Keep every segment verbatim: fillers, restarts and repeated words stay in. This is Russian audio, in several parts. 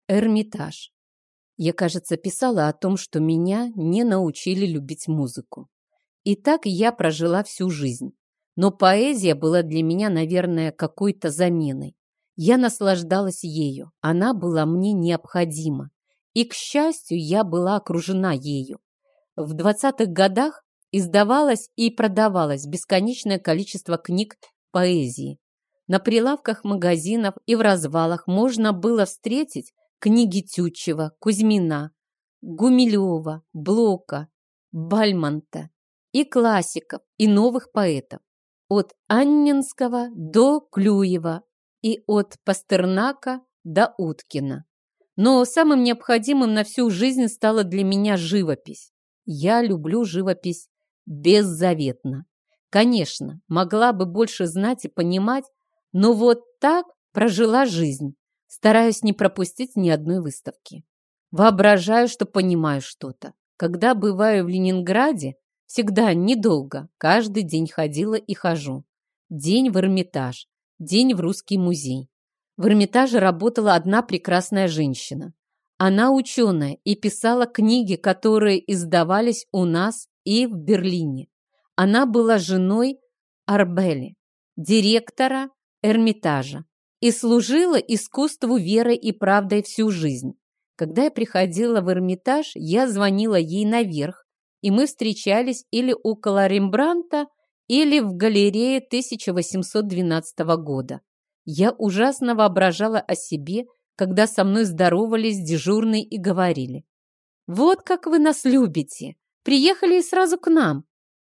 Эрмитаж. Я, кажется, писала о том, что меня не научили любить музыку. И так я прожила всю жизнь. Но поэзия была для меня, наверное, какой-то заменой. Я наслаждалась ею, она была мне необходима. И, к счастью, я была окружена ею. В двадцатых годах издавалось и продавалось бесконечное количество книг поэзии. На прилавках магазинов и в развалах можно было встретить книги Тютчева, Кузьмина, Гумилева, Блока, Бальмонта и классиков, и новых поэтов. От Анненского до Клюева и от Пастернака до Уткина. Но самым необходимым на всю жизнь стала для меня живопись. Я люблю живопись беззаветно. Конечно, могла бы больше знать и понимать, но вот так прожила жизнь. Стараюсь не пропустить ни одной выставки. Воображаю, что понимаю что-то. Когда бываю в Ленинграде, всегда недолго, каждый день ходила и хожу. День в Эрмитаж, день в Русский музей. В Эрмитаже работала одна прекрасная женщина. Она ученая и писала книги, которые издавались у нас и в Берлине. Она была женой Арбели, директора Эрмитажа, и служила искусству верой и правдой всю жизнь. Когда я приходила в Эрмитаж, я звонила ей наверх, и мы встречались или около Рембрандта, или в галерее тысяча восемьсот двенадцатого года. Я ужасно воображала о себе, когда со мной здоровались дежурные и говорили: «Вот как вы нас любите! Приехали и сразу к нам!»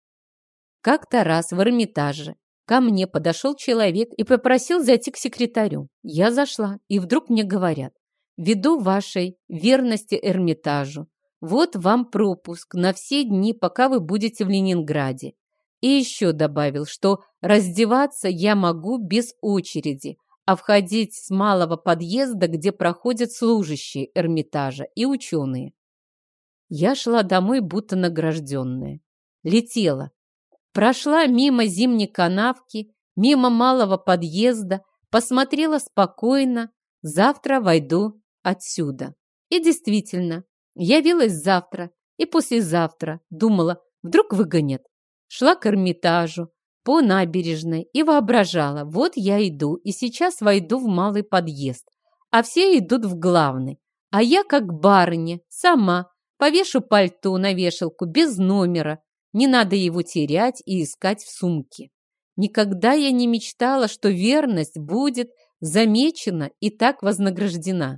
Как-то раз в Эрмитаже ко мне подошел человек и попросил зайти к секретарю. Я зашла, и вдруг мне говорят: «Ввиду вашей верности Эрмитажу, вот вам пропуск на все дни, пока вы будете в Ленинграде». И еще добавил, что раздеваться я могу без очереди, а входить с малого подъезда, где проходят служащие Эрмитажа и ученые. Я шла домой, будто награжденная. Летела. Прошла мимо зимней канавки, мимо малого подъезда, посмотрела спокойно, завтра войду отсюда. И действительно, явилась завтра и послезавтра, думала, вдруг выгонят. Шла к Эрмитажу по набережной и воображала, вот я иду и сейчас войду в малый подъезд, а все идут в главный, а я как барыня, сама, повешу пальто на вешалку без номера. Не надо его терять и искать в сумке. Никогда я не мечтала, что верность будет замечена и так вознаграждена.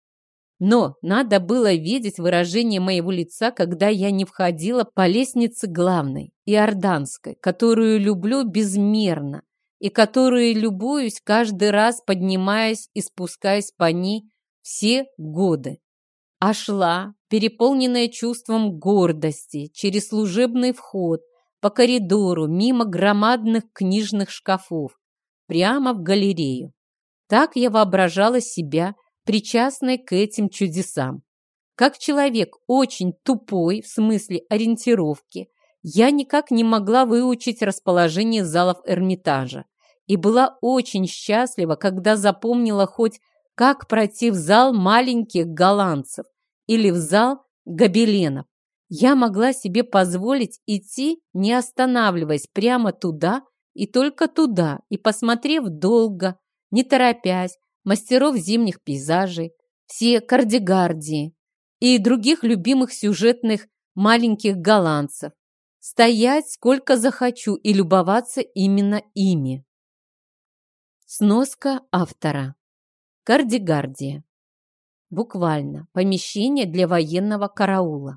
Но надо было видеть выражение моего лица, когда я не входила по лестнице главной, Иорданской, которую люблю безмерно и которую любуюсь каждый раз, поднимаясь и спускаясь по ней все годы. А шла, переполненная чувством гордости, через служебный вход, по коридору, мимо громадных книжных шкафов, прямо в галерею. Так я воображала себя, причастной к этим чудесам. Как человек очень тупой в смысле ориентировки, я никак не могла выучить расположение залов Эрмитажа и была очень счастлива, когда запомнила хоть как пройти в зал маленьких голландцев или в зал гобеленов. Я могла себе позволить идти, не останавливаясь, прямо туда и только туда, и, посмотрев долго, не торопясь, мастеров зимних пейзажей, все Кардигардии и других любимых сюжетных маленьких голландцев, стоять сколько захочу и любоваться именно ими. Сноска автора. Кардигардия. Буквально помещение для военного караула.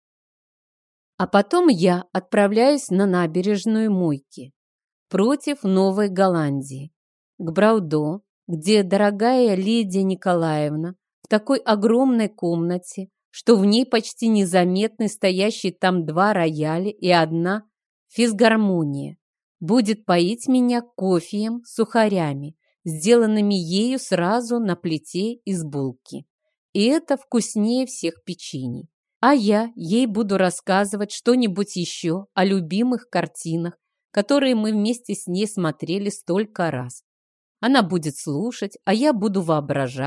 А потом я отправляюсь на набережную Мойки, против Новой Голландии, к Браудо, где дорогая Лидия Николаевна в такой огромной комнате, что в ней почти незаметны стоящие там два рояля и одна физгармония, будет поить меня кофеем с сухарями, сделанными ею сразу на плите из булки. И это вкуснее всех печений. А я ей буду рассказывать что-нибудь еще о любимых картинах, которые мы вместе с ней смотрели столько раз. Она будет слушать, а я буду воображать,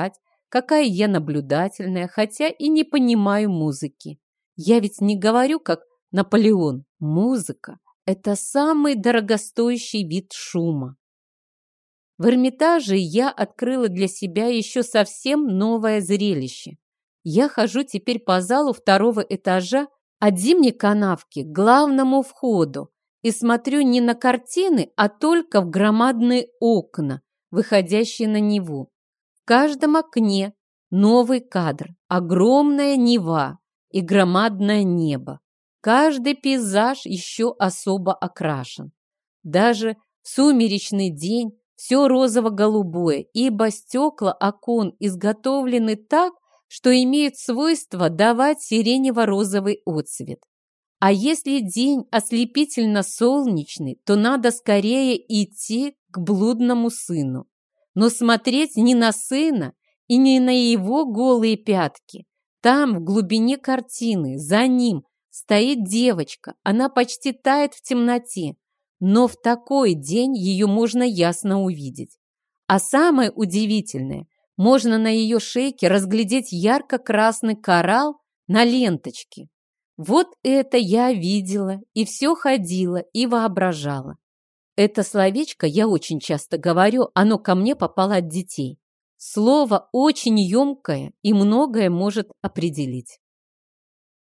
какая я наблюдательная, хотя и не понимаю музыки. Я ведь не говорю, как Наполеон. Музыка – это самый дорогостоящий вид шума. В Эрмитаже я открыла для себя еще совсем новое зрелище. Я хожу теперь по залу второго этажа от зимней канавки к главному входу и смотрю не на картины, а только в громадные окна, выходящие на Неву. В каждом окне новый кадр, огромная Нева и громадное небо. Каждый пейзаж еще особо окрашен. Даже в сумеречный день все розово-голубое, ибо стекла окон изготовлены так, что имеют свойство давать сиренево-розовый отцвет. А если день ослепительно-солнечный, то надо скорее идти к блудному сыну. Но смотреть не на сына и не на его голые пятки. Там, в глубине картины, за ним стоит девочка. Она почти тает в темноте, но в такой день ее можно ясно увидеть. А самое удивительное, можно на ее шейке разглядеть ярко-красный коралл на ленточке. Вот это я видела и все ходила и воображала. Это словечко я очень часто говорю, оно ко мне попало от детей. Слово очень емкое и многое может определить.